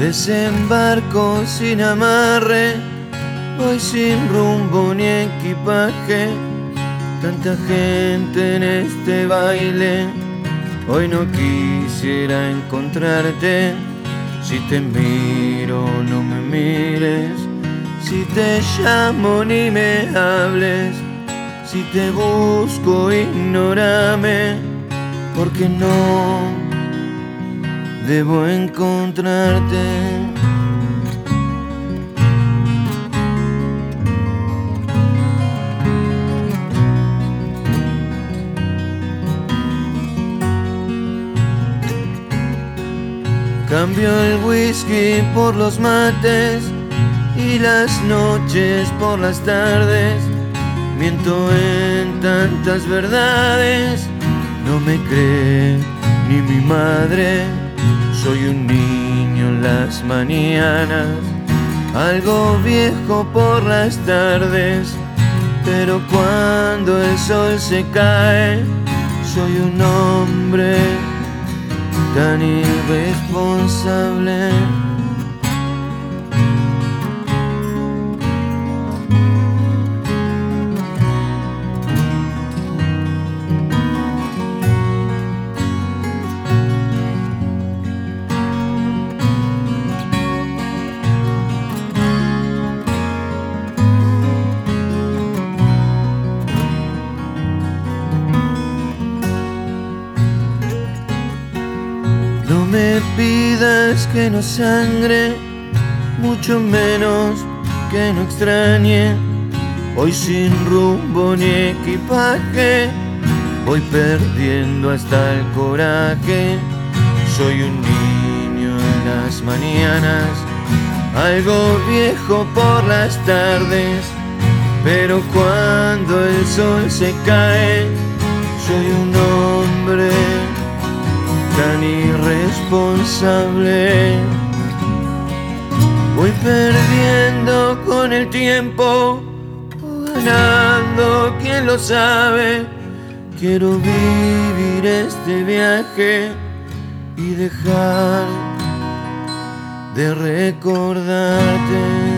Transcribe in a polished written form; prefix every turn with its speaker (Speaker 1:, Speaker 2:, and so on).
Speaker 1: Desembarco sin amarre, voy sin rumbo ni equipaje. Tanta gente en este baile, hoy no quisiera encontrarte. Si te miro no me mires, si te llamo ni me hables, si te busco ignórame, porque no debo encontrarte. Cambio el whisky por los mates y las noches por las tardes. Miento en tantas verdades, no me cree ni mi madre. Soy un niño en las mañanas, algo viejo por las tardes, pero cuando el sol se cae, soy un hombre tan irresponsable. No me pidas que no sangre, mucho menos que no extrañe. Hoy sin rumbo ni equipaje, voy perdiendo hasta el coraje. Soy un niño en las mañanas, algo viejo por las tardes, pero cuando el sol se cae, soy un hombre tan irresponsable. Voy perdiendo con el tiempo, ganando, quién lo sabe. Quiero vivir este viaje y dejar de recordarte.